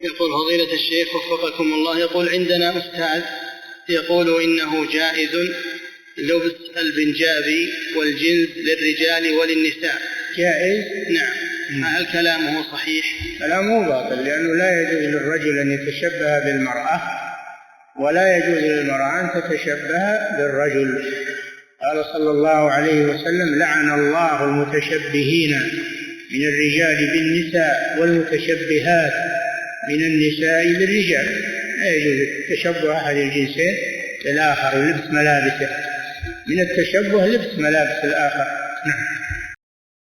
يقول فضيلة الشيخ وفقكم الله، يقول عندنا أستاذ يقول إنه جائز لبس البنجابي والجنس للرجال وللنساء. جائز؟ نعم. هل كلامه صحيح؟ كلامه باطل، لأنه لا يجوز للرجل أن يتشبه بالمرأة، ولا يجوز للمرأة أن تتشبه بالرجل. قال صلى الله عليه وسلم: لعن الله المتشبهين من الرجال بالنساء والمتشبهات من النساء بالرجال. لا يجوز تشبه أحد الجنسين بالآخر ولبس ملابسه، من التشبه لبس ملابس الآخر. نعم.